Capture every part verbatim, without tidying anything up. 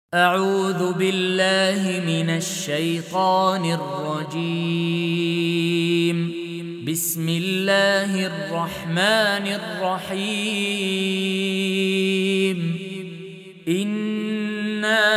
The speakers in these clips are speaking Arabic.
أعوذ بالله من الشيطان الرجيم. بسم الله الرحمن الرحيم. إنا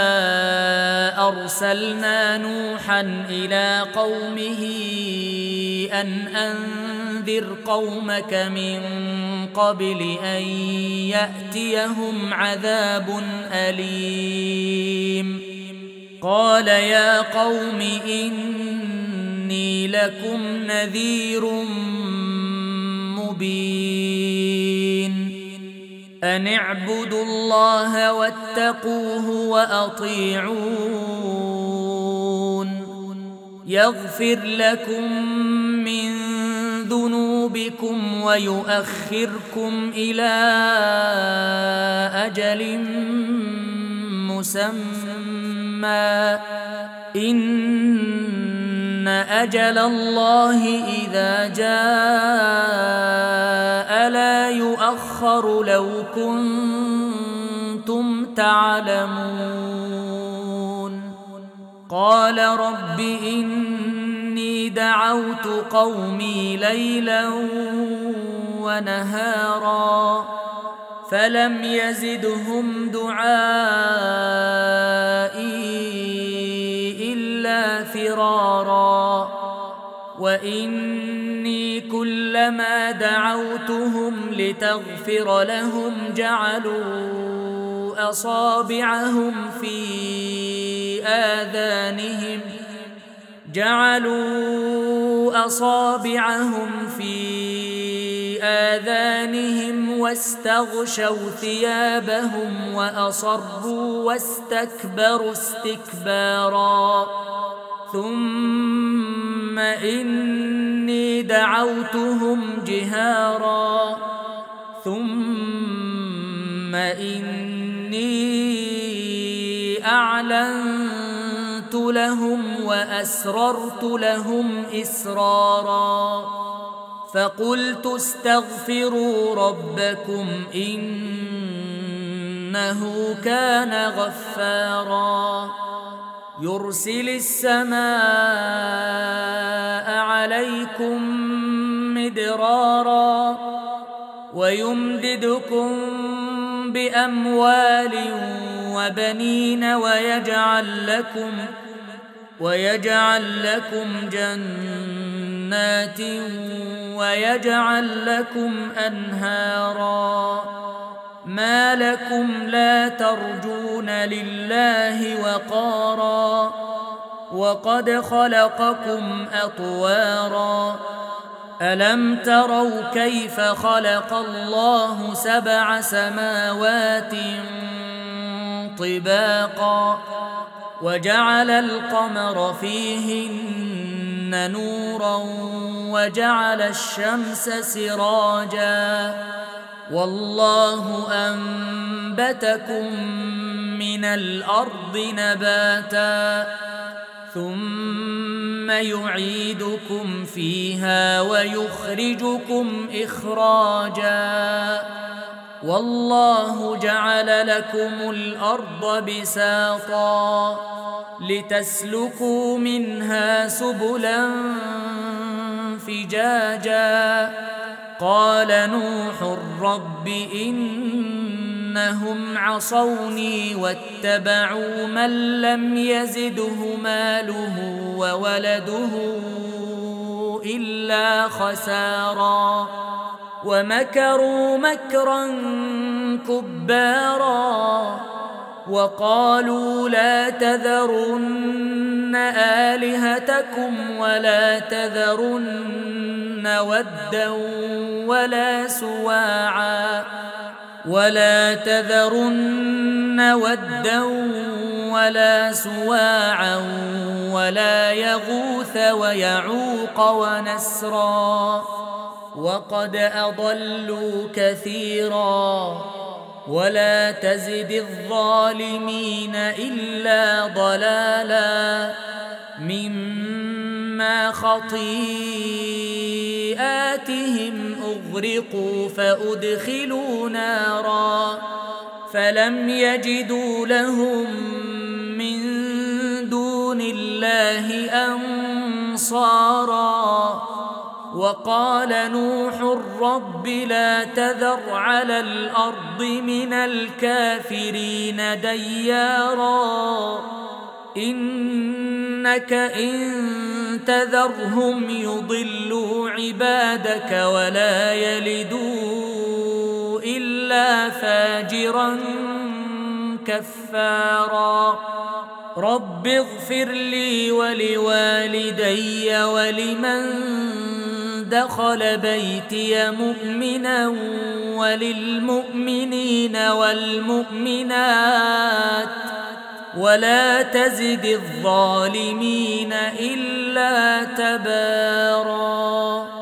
أرسلنا نوحا إلى قومه أن أنذر قومك من قبل أن يأتيهم عذاب أليم. قال يا قوم إني لكم نذير مبين. أن اعبدوا الله واتقوه وأطيعون. يغفر لكم من ذنوبكم ويؤخركم إلى أجل مسمى. إن أجل الله إذا جاء لا يؤخر لو كنتم تعلمون. قال رب إني دعوت قومي ليلا ونهارا فلم يزدهم دعائي إلا فرارا. وإني كلما دعوتهم لتغفر لهم جعلوا أصابعهم في آذانهم جعلوا أصابعهم في آذانهم واستغشوا ثيابهم وأصروا واستكبروا استكبارا. ثم إني دعوتهم جهارا ثم إني أعلنت لهم وأسررت لهم إسرارا. فقلت استغفروا ربكم إنه كان غفارا. يرسل السماء عليكم مدرارا ويمددكم بأموال وبنين ويجعل لكم ويجعل لكم جنات ويجعل لكم أنهارا. ما لكم لا ترجون لله وقارا وقد خلقكم أطوارا. ألم تروا كيف خلق الله سبع سماوات طباقا وجعل القمر فيهن نورا وجعل الشمس سراجا والله أنبتكم من الأرض نباتا ثم يعيدكم فيها ويخرجكم إخراجا. والله جعل لكم الأرض بساطا لتسلكوا منها سبلا فجاجا. قال نوح رب إنهم عصوني واتبعوا من لم يزده ماله وولده إلا خسارا. ومكروا مكرا كبارا وقالوا لا تذرن آلهتكم ولا تذرن ودا ولا سواعا ولا تذرن ودا ولا سواعا ولا يغوث ويعوق ونسرا وقد أضلوا كثيرا. ولا تزد الظالمين إلا ضلالا مما خطيئاتهم أغرقوا فأدخلوا نارا فلم يجدوا لهم من دون الله أنصارا. وقال نوح رب لا تذر على الأرض من الكافرين ديارا إنك إن تذرهم يضلوا عبادك ولا يلدوا إلا فاجرا كفارا. رب اغفر لي ولوالدي ولمن دخل بيتي مؤمنا وللمؤمنين والمؤمنات ولا تزد الظالمين إلا تباراً.